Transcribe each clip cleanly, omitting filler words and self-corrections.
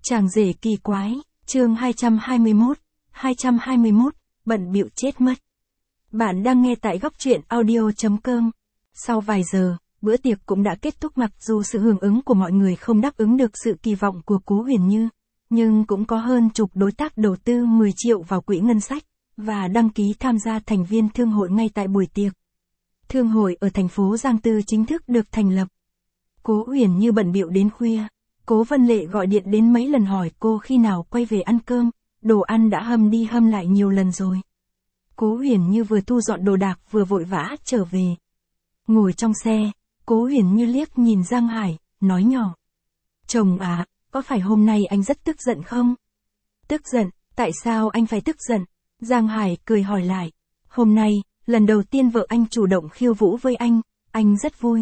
Chàng rể kỳ quái, chương 221, bận bịu chết mất. Bạn đang nghe tại góc truyện audio.com. Sau vài giờ, bữa tiệc cũng đã kết thúc mặc dù sự hưởng ứng của mọi người không đáp ứng được sự kỳ vọng của Cố Huyền Như, nhưng cũng có hơn chục đối tác đầu tư 10 triệu vào quỹ ngân sách, và đăng ký tham gia thành viên thương hội ngay tại buổi tiệc. Thương hội ở thành phố Giang Tư chính thức được thành lập. Cố Huyền Như bận bịu đến khuya. Cố Vân Lệ gọi điện đến mấy lần hỏi cô khi nào quay về ăn cơm, đồ ăn đã hâm đi hâm lại nhiều lần rồi. Cố Huyền Như vừa thu dọn đồ đạc vừa vội vã trở về. Ngồi trong xe, Cố Huyền Như liếc nhìn Giang Hải, nói nhỏ. Chồng à, có phải hôm nay anh rất tức giận không? Tức giận, tại sao anh phải tức giận? Giang Hải cười hỏi lại. Hôm nay, lần đầu tiên vợ anh chủ động khiêu vũ với anh rất vui.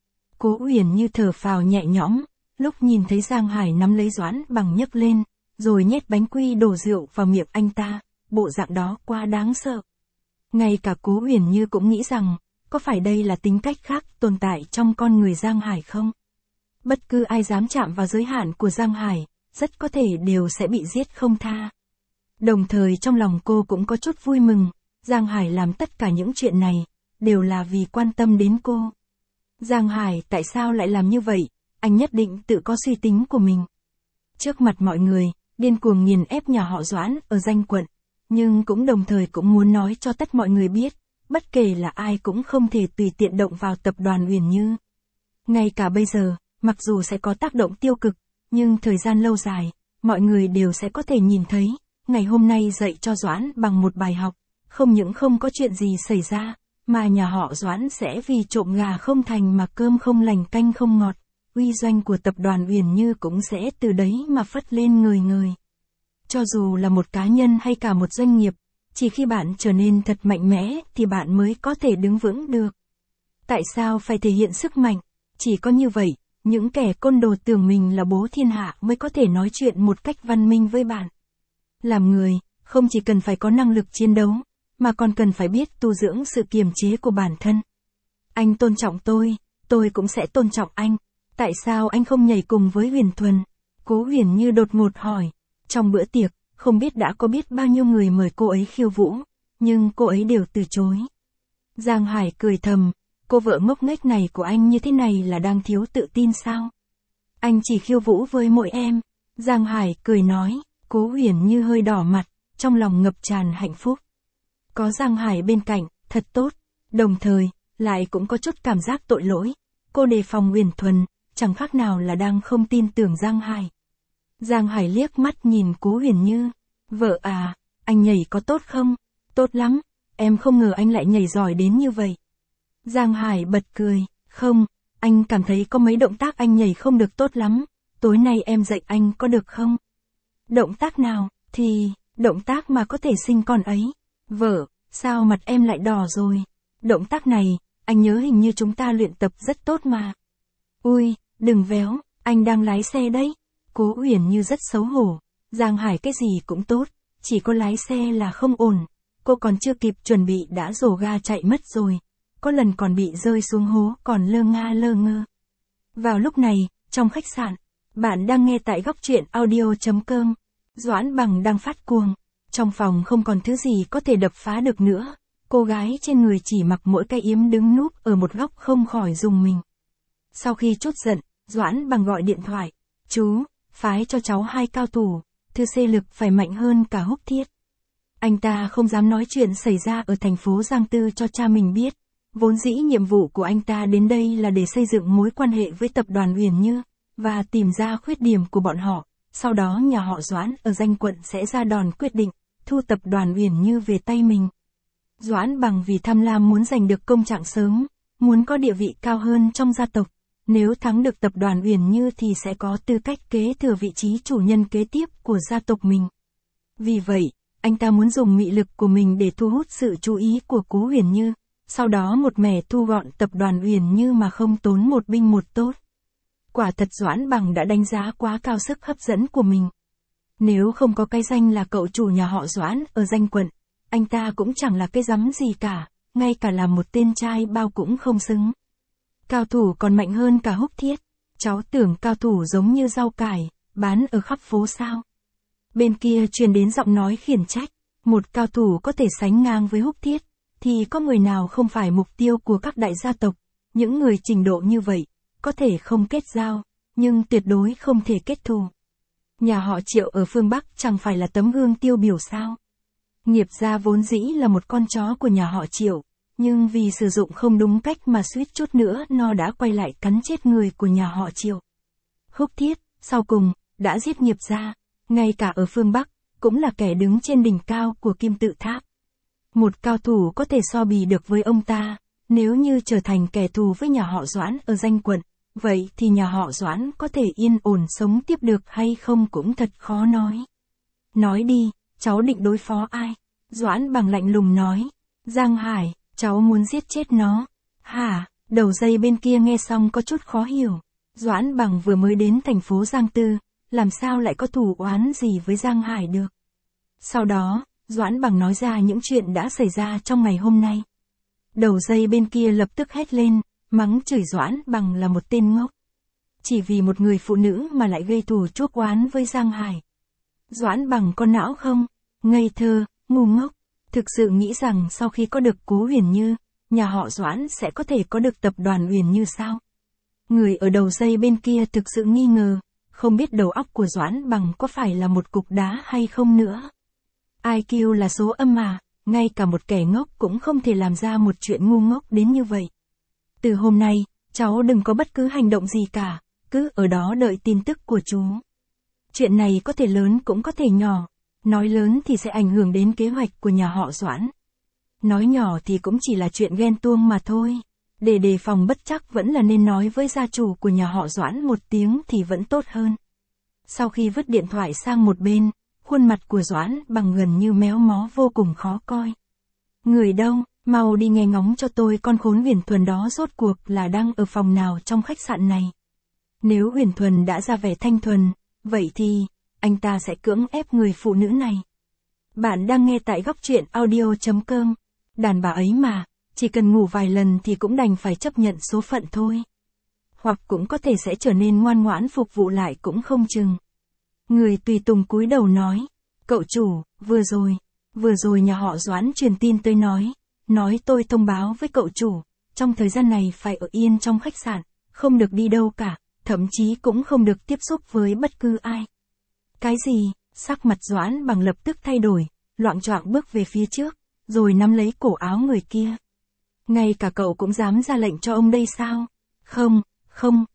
Cố Huyền Như thở phào nhẹ nhõm. Lúc nhìn thấy Giang Hải nắm lấy Doãn Bằng nhấc lên, rồi nhét bánh quy đổ rượu vào miệng anh ta, bộ dạng đó quá đáng sợ. Ngay cả Cố Huyền Như cũng nghĩ rằng, có phải đây là tính cách khác tồn tại trong con người Giang Hải không? Bất cứ ai dám chạm vào giới hạn của Giang Hải, rất có thể đều sẽ bị giết không tha. Đồng thời trong lòng cô cũng có chút vui mừng, Giang Hải làm tất cả những chuyện này, đều là vì quan tâm đến cô. Giang Hải tại sao lại làm như vậy? Anh nhất định tự có suy tính của mình. Trước mặt mọi người, điên cuồng nghiền ép nhà họ Doãn ở danh quận, nhưng cũng đồng thời cũng muốn nói cho tất mọi người biết, bất kể là ai cũng không thể tùy tiện động vào tập đoàn Huyền Như. Ngay cả bây giờ, mặc dù sẽ có tác động tiêu cực, nhưng thời gian lâu dài, mọi người đều sẽ có thể nhìn thấy, ngày hôm nay dạy cho Doãn Bằng một bài học, không những không có chuyện gì xảy ra, mà nhà họ Doãn sẽ vì trộm gà không thành mà cơm không lành canh không ngọt. Uy doanh của tập đoàn Huyền Như cũng sẽ từ đấy mà phất lên ngời ngời. Cho dù là một cá nhân hay cả một doanh nghiệp, chỉ khi bạn trở nên thật mạnh mẽ thì bạn mới có thể đứng vững được. Tại sao phải thể hiện sức mạnh? Chỉ có như vậy, những kẻ côn đồ tưởng mình là bố thiên hạ mới có thể nói chuyện một cách văn minh với bạn. Làm người, không chỉ cần phải có năng lực chiến đấu, mà còn cần phải biết tu dưỡng sự kiềm chế của bản thân. Anh tôn trọng tôi cũng sẽ tôn trọng anh. Tại sao anh không nhảy cùng với Huyền Thuần? Cố Huyền Như đột ngột hỏi. Trong bữa tiệc, không biết đã có biết bao nhiêu người mời cô ấy khiêu vũ, nhưng cô ấy đều từ chối. Giang Hải cười thầm, cô vợ ngốc nghếch này của anh như thế này là đang thiếu tự tin sao? Anh chỉ khiêu vũ với mỗi em. Giang Hải cười nói, Cố Huyền Như hơi đỏ mặt, trong lòng ngập tràn hạnh phúc. Có Giang Hải bên cạnh, thật tốt, đồng thời, lại cũng có chút cảm giác tội lỗi. Cô đề phòng Huyền Thuần, chẳng khác nào là đang không tin tưởng Giang Hải. Giang Hải liếc mắt nhìn Cố Huyền Như. Vợ à, anh nhảy có tốt không? Tốt lắm, em không ngờ anh lại nhảy giỏi đến như vậy. Giang Hải bật cười, không, anh cảm thấy có mấy động tác anh nhảy không được tốt lắm, tối nay em dạy anh có được không? Động tác nào? Thì, động tác mà có thể sinh con ấy. Vợ, sao mặt em lại đỏ rồi? Động tác này, anh nhớ hình như chúng ta luyện tập rất tốt mà. Ui, đừng véo, anh đang lái xe đấy. Cố Huyền Như rất xấu hổ. Giang Hải cái gì cũng tốt, chỉ có lái xe là không ổn. Cô còn chưa kịp chuẩn bị đã rồ ga chạy mất rồi. Có lần còn bị rơi xuống hố còn lơ ngơ. Vào lúc này, trong khách sạn, bạn đang nghe tại góc truyện audio.com. Doãn Bằng đang phát cuồng. Trong phòng không còn thứ gì có thể đập phá được nữa. Cô gái trên người chỉ mặc mỗi cái yếm đứng núp ở một góc không khỏi rùng mình. Sau khi trút giận, Doãn Bằng gọi điện thoại. Chú, phái cho cháu 2 cao thủ, Thư Xê Lực phải mạnh hơn cả Húc Thiết. Anh ta không dám nói chuyện xảy ra ở thành phố Giang Tư cho cha mình biết. Vốn dĩ nhiệm vụ của anh ta đến đây là để xây dựng mối quan hệ với tập đoàn Huyền Như, và tìm ra khuyết điểm của bọn họ. Sau đó nhà họ Doãn ở danh quận sẽ ra đòn quyết định, thu tập đoàn Huyền Như về tay mình. Doãn Bằng vì tham lam muốn giành được công trạng sớm, muốn có địa vị cao hơn trong gia tộc. Nếu thắng được tập đoàn Huyền Như thì sẽ có tư cách kế thừa vị trí chủ nhân kế tiếp của gia tộc mình. Vì vậy, anh ta muốn dùng mị lực của mình để thu hút sự chú ý của Cố Huyền Như, sau đó một mẻ thu gọn tập đoàn Huyền Như mà không tốn một binh một tốt. Quả thật Doãn Bằng đã đánh giá quá cao sức hấp dẫn của mình. Nếu không có cái danh là cậu chủ nhà họ Doãn ở danh quận, anh ta cũng chẳng là cái rắm gì cả, ngay cả là một tên trai bao cũng không xứng. Cao thủ còn mạnh hơn cả Húc Thiết. Cháu tưởng cao thủ giống như rau cải, bán ở khắp phố sao? Bên kia truyền đến giọng nói khiển trách, một cao thủ có thể sánh ngang với Húc Thiết, thì có người nào không phải mục tiêu của các đại gia tộc, những người trình độ như vậy, có thể không kết giao, nhưng tuyệt đối không thể kết thù. Nhà họ Triệu ở phương Bắc chẳng phải là tấm gương tiêu biểu sao? Nghiệp gia vốn dĩ là một con chó của nhà họ Triệu, nhưng vì sử dụng không đúng cách mà suýt chút nữa nó đã quay lại cắn chết người của nhà họ Triệu. Húc Thiết, sau cùng, đã giết nghiệp gia, ngay cả ở phương Bắc, cũng là kẻ đứng trên đỉnh cao của Kim Tự Tháp. Một cao thủ có thể so bì được với ông ta, nếu như trở thành kẻ thù với nhà họ Doãn ở danh quận, vậy thì nhà họ Doãn có thể yên ổn sống tiếp được hay không cũng thật khó nói. Nói đi, cháu định đối phó ai? Doãn Bằng lạnh lùng nói. Giang Hải, cháu muốn giết chết nó. Hả? Đầu dây bên kia nghe xong có chút khó hiểu. Doãn Bằng vừa mới đến thành phố Giang Tư, làm sao lại có thù oán gì với Giang Hải được? Sau đó, Doãn Bằng nói ra những chuyện đã xảy ra trong ngày hôm nay. Đầu dây bên kia lập tức hét lên, mắng chửi Doãn Bằng là một tên ngốc. Chỉ vì một người phụ nữ mà lại gây thù chuốc oán với Giang Hải. Doãn Bằng có não không? Ngây thơ, ngu ngốc. Thực sự nghĩ rằng sau khi có được Cố Huyền Như, nhà họ Doãn sẽ có thể có được tập đoàn Huyền Như sao? Người ở đầu dây bên kia thực sự nghi ngờ, không biết đầu óc của Doãn Bằng có phải là một cục đá hay không nữa. IQ là số âm mà, ngay cả một kẻ ngốc cũng không thể làm ra một chuyện ngu ngốc đến như vậy. Từ hôm nay, cháu đừng có bất cứ hành động gì cả, cứ ở đó đợi tin tức của chú. Chuyện này có thể lớn cũng có thể nhỏ, nói lớn thì sẽ ảnh hưởng đến kế hoạch của nhà họ Doãn. Nói nhỏ thì cũng chỉ là chuyện ghen tuông mà thôi. Để đề phòng bất trắc vẫn là nên nói với gia chủ của nhà họ Doãn một tiếng thì vẫn tốt hơn. Sau khi vứt điện thoại sang một bên, khuôn mặt của Doãn Bằng gần như méo mó vô cùng khó coi. Người đâu, mau đi nghe ngóng cho tôi con khốn Huyền Thuần đó rốt cuộc là đang ở phòng nào trong khách sạn này. Nếu Huyền Thuần đã ra vẻ thanh thuần, vậy thì, anh ta sẽ cưỡng ép người phụ nữ này. Bạn đang nghe tại góc truyện audio.com. Đàn bà ấy mà, chỉ cần ngủ vài lần thì cũng đành phải chấp nhận số phận thôi. Hoặc cũng có thể sẽ trở nên ngoan ngoãn phục vụ lại cũng không chừng. Người tùy tùng cúi đầu nói, cậu chủ, vừa rồi nhà họ Doãn truyền tin tới nói tôi thông báo với cậu chủ, trong thời gian này phải ở yên trong khách sạn, không được đi đâu cả, thậm chí cũng không được tiếp xúc với bất cứ ai. Cái gì? Sắc mặt Doãn Bằng lập tức thay đổi, loạng choạng bước về phía trước, rồi nắm lấy cổ áo người kia. Ngay cả cậu cũng dám ra lệnh cho ông đây sao? Không,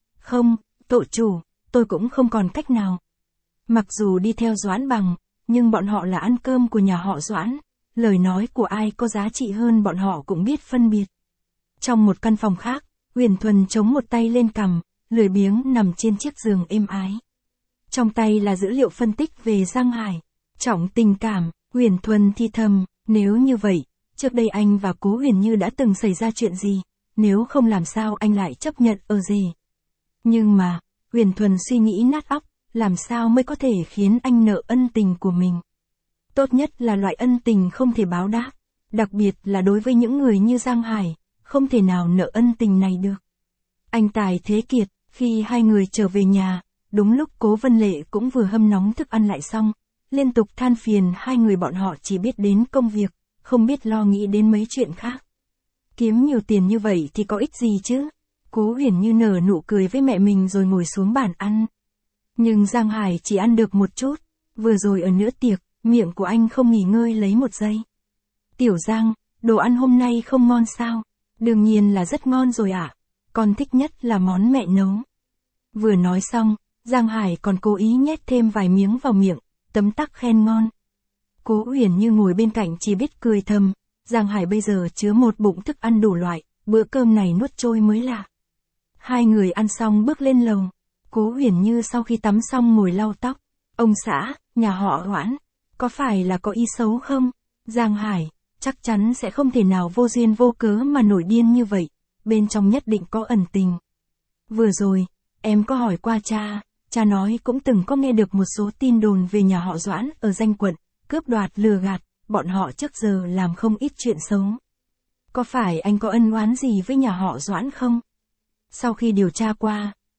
cậu chủ, tôi cũng không còn cách nào. Mặc dù đi theo Doãn Bằng, nhưng bọn họ là ăn cơm của nhà họ Doãn, lời nói của ai có giá trị hơn bọn họ cũng biết phân biệt. Trong một căn phòng khác, Huyền Thuần chống một tay lên cằm, lười biếng nằm trên chiếc giường êm ái. Trong tay là dữ liệu phân tích về Giang Hải. Trọng tình cảm, Huyền Thuần thì thầm, nếu như vậy, trước đây anh và Cố Huyền Như đã từng xảy ra chuyện gì, nếu không làm sao anh lại chấp nhận ở gì. Nhưng mà, Huyền Thuần suy nghĩ nát óc, làm sao mới có thể khiến anh nợ ân tình của mình. Tốt nhất là loại ân tình không thể báo đáp, đặc biệt là đối với những người như Giang Hải, không thể nào nợ ân tình này được. Anh tài thế kiệt, khi hai người trở về nhà, đúng lúc Cố Vân Lệ cũng vừa hâm nóng thức ăn lại xong, liên tục than phiền hai người bọn họ chỉ biết đến công việc, không biết lo nghĩ đến mấy chuyện khác. Kiếm nhiều tiền như vậy thì có ích gì chứ? Cố Huyền Như nở nụ cười với mẹ mình rồi ngồi xuống bàn ăn. Nhưng Giang Hải chỉ ăn được một chút, vừa rồi ở bữa tiệc, miệng của anh không nghỉ ngơi lấy một giây. Tiểu Giang, đồ ăn hôm nay không ngon sao? Đương nhiên là rất ngon rồi ạ. Con thích nhất là món mẹ nấu. Vừa nói xong, Giang Hải còn cố ý nhét thêm vài miếng vào miệng, tấm tắc khen ngon. Cố Huyền Như ngồi bên cạnh chỉ biết cười thầm, Giang Hải bây giờ chứa một bụng thức ăn đủ loại, bữa cơm này nuốt trôi mới lạ. Hai người ăn xong bước lên lầu. Cố Huyền Như sau khi tắm xong ngồi lau tóc. Ông xã, nhà họ Doãn, có phải là có ý xấu không? Giang Hải, chắc chắn sẽ không thể nào vô duyên vô cớ mà nổi điên như vậy, bên trong nhất định có ẩn tình. Vừa rồi, em có hỏi qua cha nói cũng từng có nghe được một số tin đồn về nhà họ Doãn ở danh quận, cướp đoạt lừa gạt, bọn họ trước giờ làm không ít chuyện xấu. Có phải anh có ân oán gì với nhà họ Doãn không? Sau khi điều tra qua,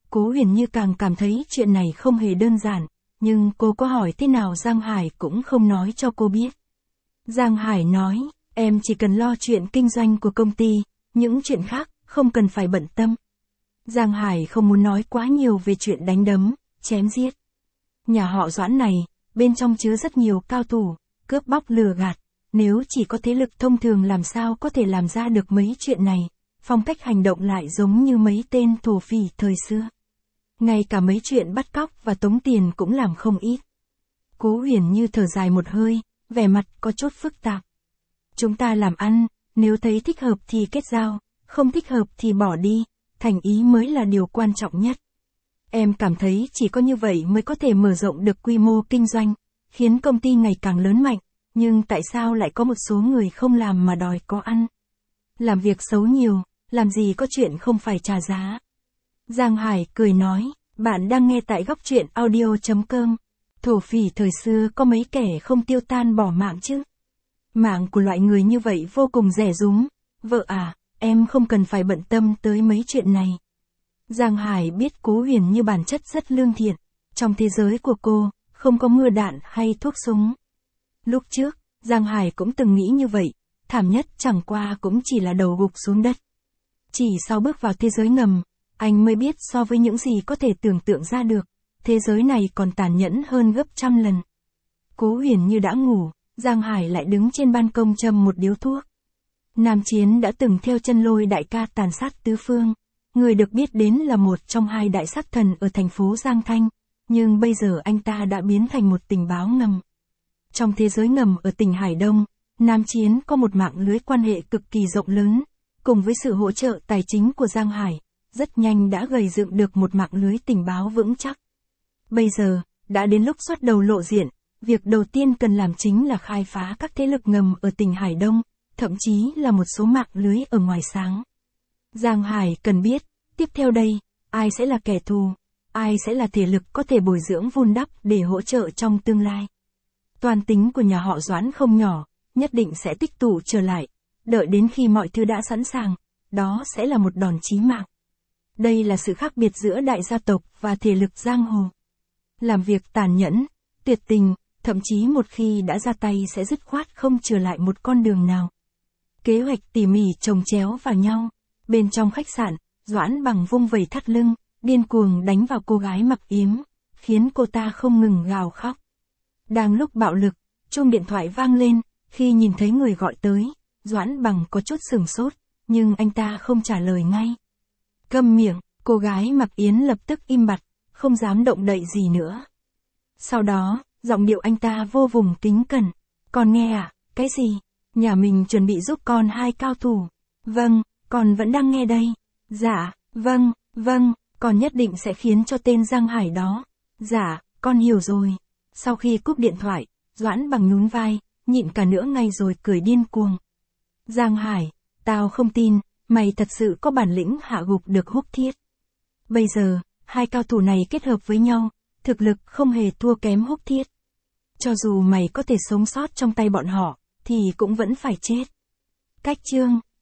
Cố Huyền Như càng cảm thấy chuyện này không hề đơn giản, nhưng cô có hỏi thế nào Giang Hải cũng không nói cho cô biết. Giang Hải nói, em chỉ cần lo chuyện kinh doanh của công ty, những chuyện khác, không cần phải bận tâm. Giang Hải không muốn nói quá nhiều về chuyện đánh đấm, chém giết. Nhà họ Doãn này, bên trong chứa rất nhiều cao thủ, cướp bóc lừa gạt, nếu chỉ có thế lực thông thường làm sao có thể làm ra được mấy chuyện này, phong cách hành động lại giống như mấy tên thổ phỉ thời xưa. Ngay cả mấy chuyện bắt cóc và tống tiền cũng làm không ít. Cố Huyền Như thở dài một hơi, vẻ mặt có chút phức tạp. Chúng ta làm ăn, nếu thấy thích hợp thì kết giao, không thích hợp thì bỏ đi, thành ý mới là điều quan trọng nhất. Em cảm thấy chỉ có như vậy mới có thể mở rộng được quy mô kinh doanh, khiến công ty ngày càng lớn mạnh, nhưng tại sao lại có một số người không làm mà đòi có ăn? Làm việc xấu nhiều, làm gì có chuyện không phải trả giá. Giang Hải cười nói, bạn đang nghe tại Góc Truyện Audio.com. Thổ phỉ thời xưa có mấy kẻ không tiêu tan bỏ mạng chứ? Mạng của loại người như vậy vô cùng rẻ rúm. Vợ à, em không cần phải bận tâm tới mấy chuyện này. Giang Hải biết Cố Huyền Như bản chất rất lương thiện. Trong thế giới của cô, không có mưa đạn hay thuốc súng. Lúc trước, Giang Hải cũng từng nghĩ như vậy, thảm nhất chẳng qua cũng chỉ là đầu gục xuống đất. Chỉ sau bước vào thế giới ngầm, anh mới biết so với những gì có thể tưởng tượng ra được, thế giới này còn tàn nhẫn hơn gấp trăm lần. Cố Huyền Như đã ngủ, Giang Hải lại đứng trên ban công châm một điếu thuốc. Nam Chiến đã từng theo chân Lôi đại ca tàn sát tứ phương, người được biết đến là một trong hai đại sát thần ở thành phố Giang Thanh, nhưng bây giờ anh ta đã biến thành một tình báo ngầm. Trong thế giới ngầm ở tỉnh Hải Đông, Nam Chiến có một mạng lưới quan hệ cực kỳ rộng lớn, cùng với sự hỗ trợ tài chính của Giang Hải, rất nhanh đã gầy dựng được một mạng lưới tình báo vững chắc. Bây giờ, đã đến lúc xuất đầu lộ diện, việc đầu tiên cần làm chính là khai phá các thế lực ngầm ở tỉnh Hải Đông, thậm chí là một số mạng lưới ở ngoài sáng. Giang Hải cần biết, tiếp theo đây, ai sẽ là kẻ thù, ai sẽ là thể lực có thể bồi dưỡng vun đắp để hỗ trợ trong tương lai. Toan tính của nhà họ Doãn không nhỏ, nhất định sẽ tích tụ trở lại, đợi đến khi mọi thứ đã sẵn sàng, đó sẽ là một đòn chí mạng. Đây là sự khác biệt giữa đại gia tộc và thể lực giang hồ. Làm việc tàn nhẫn, tuyệt tình, thậm chí một khi đã ra tay sẽ dứt khoát không trở lại một con đường nào. Kế hoạch tỉ mỉ chồng chéo vào nhau. Bên trong khách sạn, Doãn Bằng vung vẩy thắt lưng, điên cuồng đánh vào cô gái mặc yếm, khiến cô ta không ngừng gào khóc. Đang lúc bạo lực, chuông điện thoại vang lên, khi nhìn thấy người gọi tới, Doãn Bằng có chút sửng sốt, nhưng anh ta không trả lời ngay. Câm miệng, cô gái mặc yếm lập tức im bặt, không dám động đậy gì nữa. Sau đó, giọng điệu anh ta vô cùng kính cẩn. Con nghe à, cái gì? Nhà mình chuẩn bị giúp con 2 cao thủ. Vâng, con vẫn đang nghe đây. Dạ, vâng, con nhất định sẽ khiến cho tên Giang Hải đó. Dạ, con hiểu rồi. Sau khi cúp điện thoại, Doãn Bằng nhún vai, nhịn cả nửa ngày rồi cười điên cuồng. Giang Hải, tao không tin, mày thật sự có bản lĩnh hạ gục được Húc Thiết. Bây giờ, 2 cao thủ này kết hợp với nhau, thực lực không hề thua kém Húc Thiết. Cho dù mày có thể sống sót trong tay bọn họ, thì cũng vẫn phải chết. Cách chương